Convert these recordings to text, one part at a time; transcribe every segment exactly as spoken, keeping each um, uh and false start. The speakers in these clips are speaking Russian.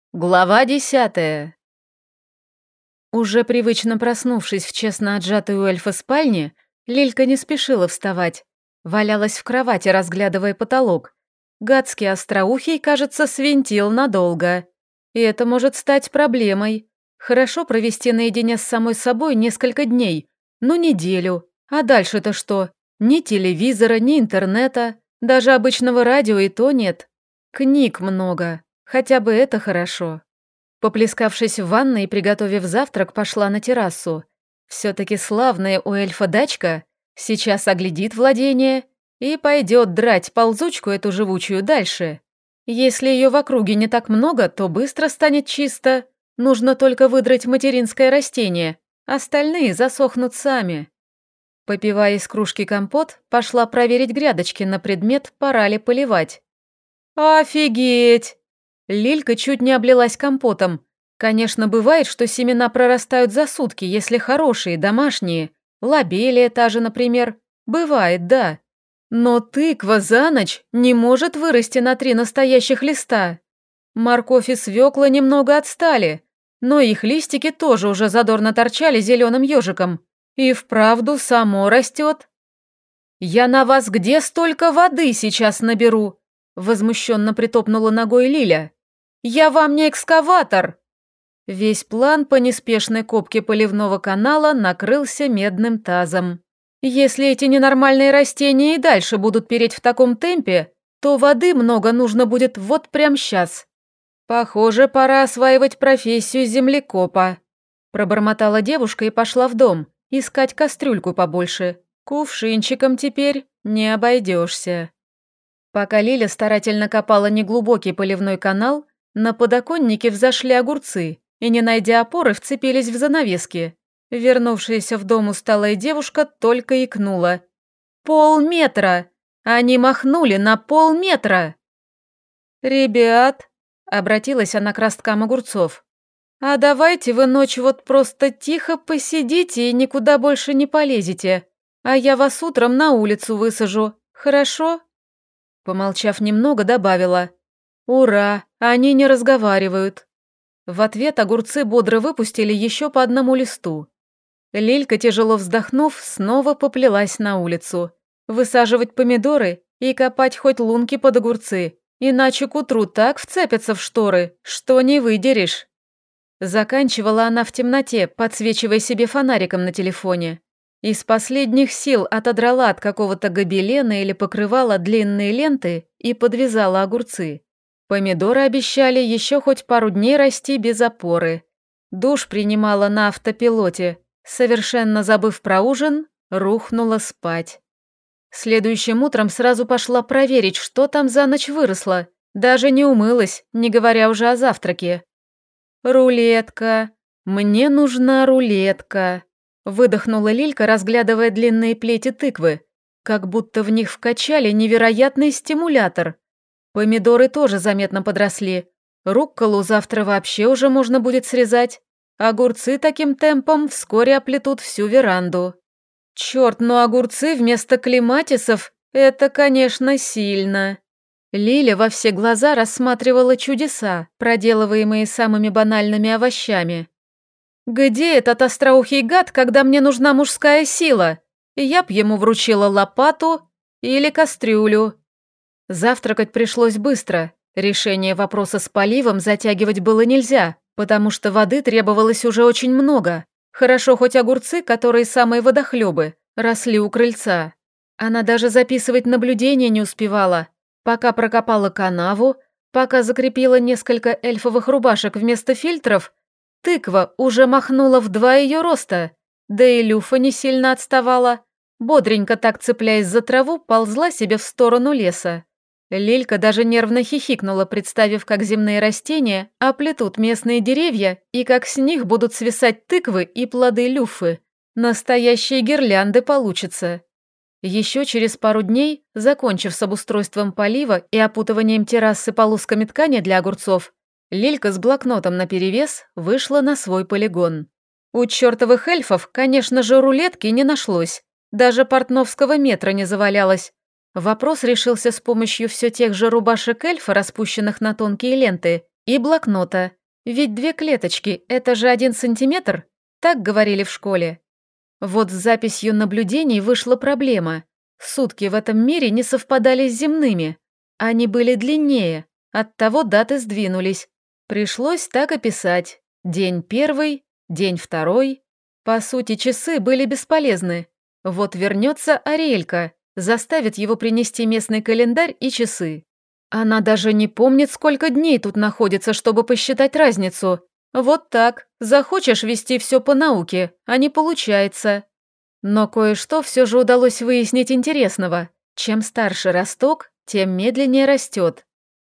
Глава десятая. Уже привычно проснувшись в честно отжатой у эльфа спальне, Лилька не спешила вставать. Валялась в кровати, разглядывая потолок. Гадский остроухий, кажется, свинтил надолго. И это может стать проблемой. Хорошо провести наедине с самой собой несколько дней, ну неделю. А дальше-то что? Ни телевизора, ни интернета, даже обычного радио и то нет. Книг много. Хотя бы это хорошо. Поплескавшись в ванной и приготовив завтрак, пошла на террасу. Все-таки славная у эльфа дачка, сейчас оглядит владение и пойдет драть ползучку эту живучую дальше. Если ее в округе не так много, то быстро станет чисто. Нужно только выдрать материнское растение, остальные засохнут сами. Попивая из кружки компот, пошла проверить грядочки на предмет, пора ли поливать. «Офигеть!» Лилька чуть не облилась компотом. Конечно, бывает, что семена прорастают за сутки, если хорошие, домашние. Лобелия та же, например. Бывает, да. Но тыква за ночь не может вырасти на три настоящих листа. Морковь и свекла немного отстали, но их листики тоже уже задорно торчали зеленым ежиком. И вправду само растет. «Я на вас где столько воды сейчас наберу?» Возмущенно притопнула ногой Лиля. «Я вам не экскаватор!» Весь план по неспешной копке поливного канала накрылся медным тазом. Если эти ненормальные растения и дальше будут переть в таком темпе, то воды много нужно будет вот прямо сейчас. Похоже, пора осваивать профессию землекопа. Пробормотала девушка и пошла в дом, искать кастрюльку побольше. Кувшинчиком теперь не обойдешься. Пока Лиля старательно копала неглубокий поливной канал, на подоконнике взошли огурцы и, не найдя опоры, вцепились в занавески. Вернувшаяся в дом усталая девушка только икнула. «Полметра! Они махнули на полметра!» «Ребят!» — обратилась она к росткам огурцов. «А давайте вы ночь вот просто тихо посидите и никуда больше не полезете, а я вас утром на улицу высажу, хорошо?» Помолчав немного, добавила. «Ура! Они не разговаривают!» В ответ огурцы бодро выпустили еще по одному листу. Лилька, тяжело вздохнув, снова поплелась на улицу. Высаживать помидоры и копать хоть лунки под огурцы, иначе к утру так вцепятся в шторы, что не выдерешь. Заканчивала она в темноте, подсвечивая себе фонариком на телефоне. Из последних сил отодрала от какого-то гобелена или покрывала длинные ленты и подвязала огурцы. Помидоры обещали еще хоть пару дней расти без опоры. Душ принимала на автопилоте, совершенно забыв про ужин, рухнула спать. Следующим утром сразу пошла проверить, что там за ночь выросло. Даже не умылась, не говоря уже о завтраке. «Рулетка. Мне нужна рулетка», — выдохнула Лилька, разглядывая длинные плети тыквы, как будто в них вкачали невероятный стимулятор. Помидоры тоже заметно подросли. Рукколу завтра вообще уже можно будет срезать. Огурцы таким темпом вскоре оплетут всю веранду. Черт, но огурцы вместо клематисов – это, конечно, сильно. Лиля во все глаза рассматривала чудеса, проделываемые самыми банальными овощами. «Где этот остроухий гад, когда мне нужна мужская сила? Я б ему вручила лопату или кастрюлю». Завтракать пришлось быстро. Решение вопроса с поливом затягивать было нельзя, потому что воды требовалось уже очень много. Хорошо хоть огурцы, которые самые водохлебы, росли у крыльца. Она даже записывать наблюдения не успевала. Пока прокопала канаву, пока закрепила несколько эльфовых рубашек вместо фильтров, тыква уже махнула в два ее роста. Да и Люфа не сильно отставала. Бодренько так цепляясь за траву, ползла себе в сторону леса. Лилька даже нервно хихикнула, представив, как земные растения оплетут местные деревья и как с них будут свисать тыквы и плоды люфы. Настоящие гирлянды получатся. Еще через пару дней, закончив с обустройством полива и опутыванием террасы полосками ткани для огурцов, Лилька с блокнотом наперевес вышла на свой полигон. У чертовых эльфов, конечно же, рулетки не нашлось, даже портновского метра не завалялось. Вопрос решился с помощью все тех же рубашек эльфа, распущенных на тонкие ленты, и блокнота. Ведь две клеточки — это же один сантиметр, так говорили в школе. Вот с записью наблюдений вышла проблема. Сутки в этом мире не совпадали с земными. Они были длиннее, оттого даты сдвинулись. Пришлось так описать. День первый, день второй. По сути, часы были бесполезны. Вот вернется Ариэлька, заставит его принести местный календарь и часы. Она даже не помнит, сколько дней тут находится, чтобы посчитать разницу. Вот так. Захочешь вести все по науке, а не получается. Но кое-что все же удалось выяснить интересного. Чем старше росток, тем медленнее растет.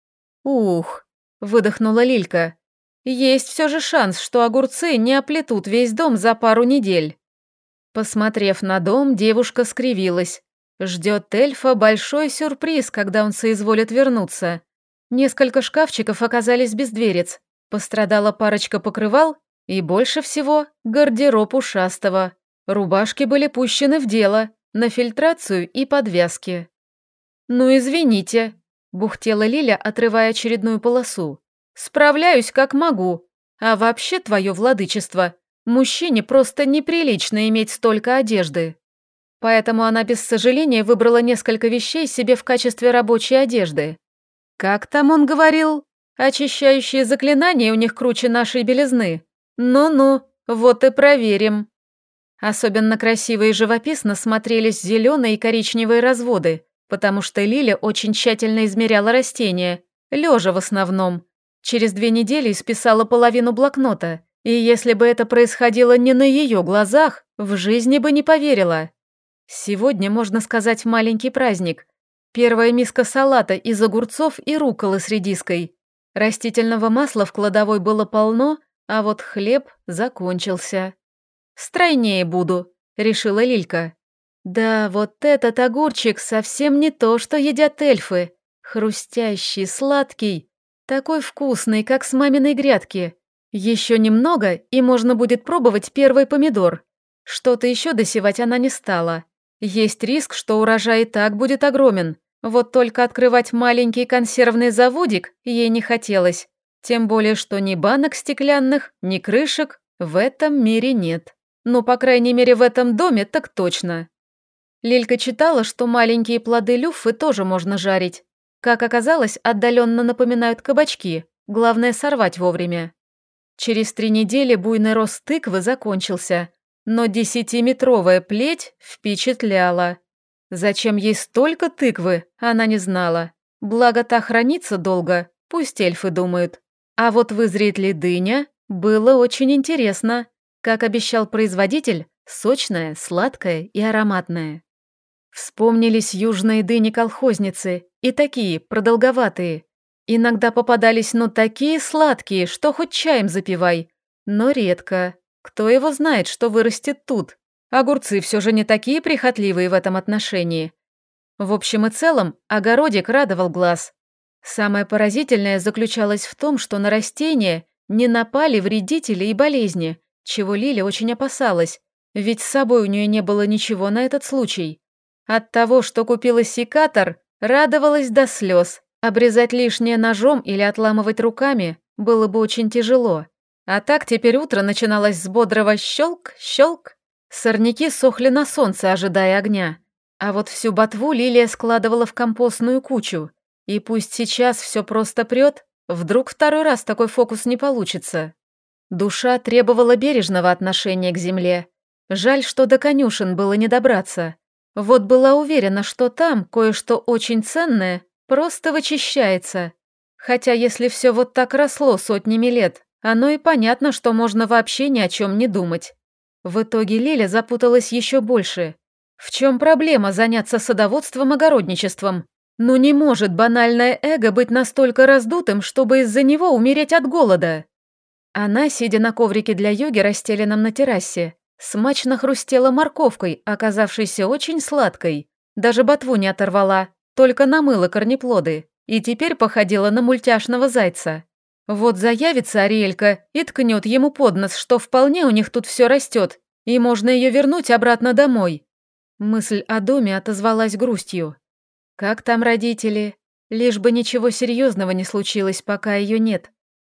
«Ух», — выдохнула Лилька. «Есть все же шанс, что огурцы не оплетут весь дом за пару недель». Посмотрев на дом, девушка скривилась. Ждет эльфа большой сюрприз, когда он соизволит вернуться. Несколько шкафчиков оказались без дверец. Пострадала парочка покрывал и, больше всего, гардероб ушастого. Рубашки были пущены в дело, на фильтрацию и подвязки. «Ну, извините», — бухтела Лиля, отрывая очередную полосу. «Справляюсь, как могу. А вообще, твое владычество, мужчине просто неприлично иметь столько одежды». Поэтому она без сожаления выбрала несколько вещей себе в качестве рабочей одежды. Как там он говорил? Очищающие заклинания у них круче нашей белизны. Ну-ну, вот и проверим. Особенно красиво и живописно смотрелись зеленые и коричневые разводы, потому что Лиля очень тщательно измеряла растения, лежа в основном. Через две недели исписала половину блокнота, и если бы это происходило не на ее глазах, в жизни бы не поверила. Сегодня, можно сказать, маленький праздник. Первая миска салата из огурцов и рукколы с редиской. Растительного масла в кладовой было полно, а вот хлеб закончился. «Стройнее буду», — решила Лилька. Да, вот этот огурчик совсем не то, что едят эльфы. Хрустящий, сладкий, такой вкусный, как с маминой грядки. Еще немного, и можно будет пробовать первый помидор. Что-то еще досевать она не стала. Есть риск, что урожай и так будет огромен. Вот только открывать маленький консервный заводик ей не хотелось. Тем более, что ни банок стеклянных, ни крышек в этом мире нет. Ну, по крайней мере, в этом доме так точно. Лилька читала, что маленькие плоды люффы тоже можно жарить. Как оказалось, отдаленно напоминают кабачки, главное сорвать вовремя. Через три недели буйный рост тыквы закончился, но десятиметровая плеть впечатляла. Зачем ей столько тыквы, она не знала. Благо та хранится долго, пусть эльфы думают. А вот вызреет ли дыня, было очень интересно. Как обещал производитель, сочная, сладкая и ароматная. Вспомнились южные дыни-колхозницы, и такие, продолговатые. Иногда попадались, ну, такие сладкие, что хоть чаем запивай. Но редко. Кто его знает, что вырастет тут? Огурцы все же не такие прихотливые в этом отношении. В общем и целом, огородик радовал глаз. Самое поразительное заключалось в том, что на растения не напали вредители и болезни, чего Лиля очень опасалась, ведь с собой у нее не было ничего на этот случай. От того, что купила секатор, радовалась до слез. Обрезать лишнее ножом или отламывать руками было бы очень тяжело. А так теперь утро начиналось с бодрого щелк-щелк. Сорняки сохли на солнце, ожидая огня. А вот всю ботву Лилия складывала в компостную кучу. И пусть сейчас все просто прет, вдруг второй раз такой фокус не получится. Душа требовала бережного отношения к земле. Жаль, что до конюшен было не добраться. Вот была уверена, что там кое-что очень ценное просто вычищается. Хотя если все вот так росло сотнями лет, оно и понятно, что можно вообще ни о чем не думать. В итоге Лиля запуталась еще больше. В чем проблема заняться садоводством-огородничеством? Ну не может банальное эго быть настолько раздутым, чтобы из-за него умереть от голода. Она, сидя на коврике для йоги, расстеленном на террасе, смачно хрустела морковкой, оказавшейся очень сладкой. Даже ботву не оторвала, только намыла корнеплоды, и теперь походила на мультяшного зайца. Вот заявится Ариэлька и ткнет ему под нос, что вполне у них тут все растет, и можно ее вернуть обратно домой. Мысль о доме отозвалась грустью. Как там родители? Лишь бы ничего серьезного не случилось, пока ее нет.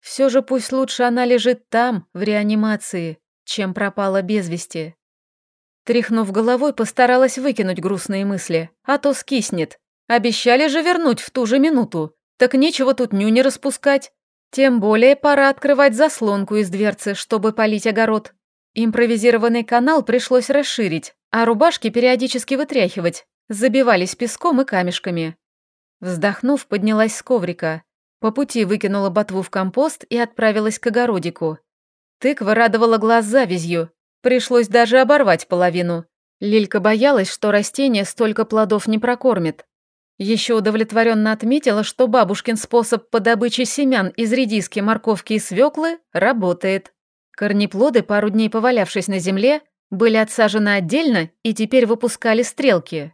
Все же пусть лучше она лежит там, в реанимации, чем пропала без вести. Тряхнув головой, постаралась выкинуть грустные мысли, а то скиснет. Обещали же вернуть в ту же минуту, так нечего тут нюни распускать. Тем более пора открывать заслонку из дверцы, чтобы полить огород. Импровизированный канал пришлось расширить, а рубашки периодически вытряхивать, забивались песком и камешками. Вздохнув, поднялась с коврика. По пути выкинула ботву в компост и отправилась к огородику. Тыква радовала глаз завязью, пришлось даже оборвать половину. Лилька боялась, что растение столько плодов не прокормит. Еще удовлетворенно отметила, что бабушкин способ по добыче семян из редиски, морковки и свеклы работает. Корнеплоды, пару дней повалявшись на земле, были отсажены отдельно и теперь выпускали стрелки.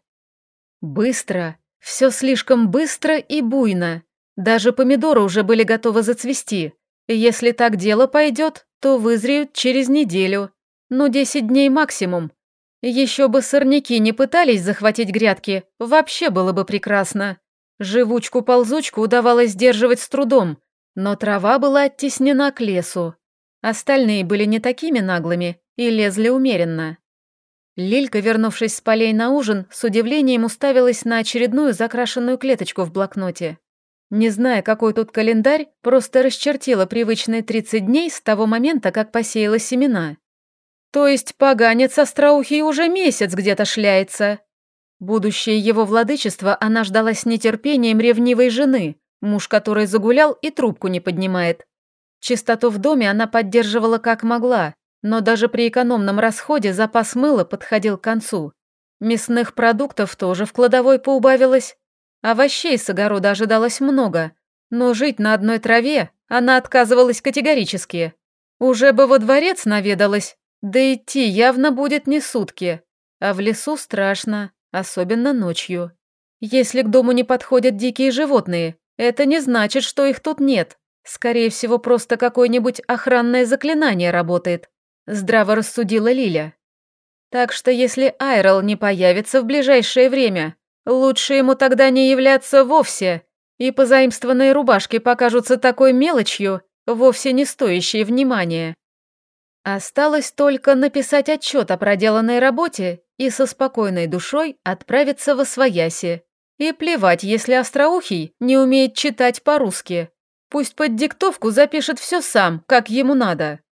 Быстро, все слишком быстро и буйно. Даже помидоры уже были готовы зацвести. Если так дело пойдет, то вызреют через неделю. Ну, десять дней максимум. Еще бы сорняки не пытались захватить грядки, вообще было бы прекрасно. Живучку-ползучку удавалось сдерживать с трудом, но трава была оттеснена к лесу. Остальные были не такими наглыми и лезли умеренно. Лилька, вернувшись с полей на ужин, с удивлением уставилась на очередную закрашенную клеточку в блокноте. Не зная, какой тут календарь, просто расчертила привычные тридцать дней с того момента, как посеяла семена. То есть поганец остроухий уже месяц где-то шляется. Будущее его владычество она ждала с нетерпением ревнивой жены, муж которой загулял и трубку не поднимает. Чистоту в доме она поддерживала как могла, но даже при экономном расходе запас мыла подходил к концу. Мясных продуктов тоже в кладовой поубавилось. Овощей с огорода ожидалось много, но жить на одной траве она отказывалась категорически. Уже бы во дворец наведалась, да идти явно будет не сутки, а в лесу страшно, особенно ночью. Если к дому не подходят дикие животные, это не значит, что их тут нет. Скорее всего, просто какое-нибудь охранное заклинание работает, здраво рассудила Лиля. Так что если Айрол не появится в ближайшее время, лучше ему тогда не являться вовсе, и позаимствованные рубашки покажутся такой мелочью, вовсе не стоящей внимания. Осталось только написать отчет о проделанной работе и со спокойной душой отправиться во свояси. И плевать, если остроухий не умеет читать по-русски. Пусть под диктовку запишет все сам, как ему надо.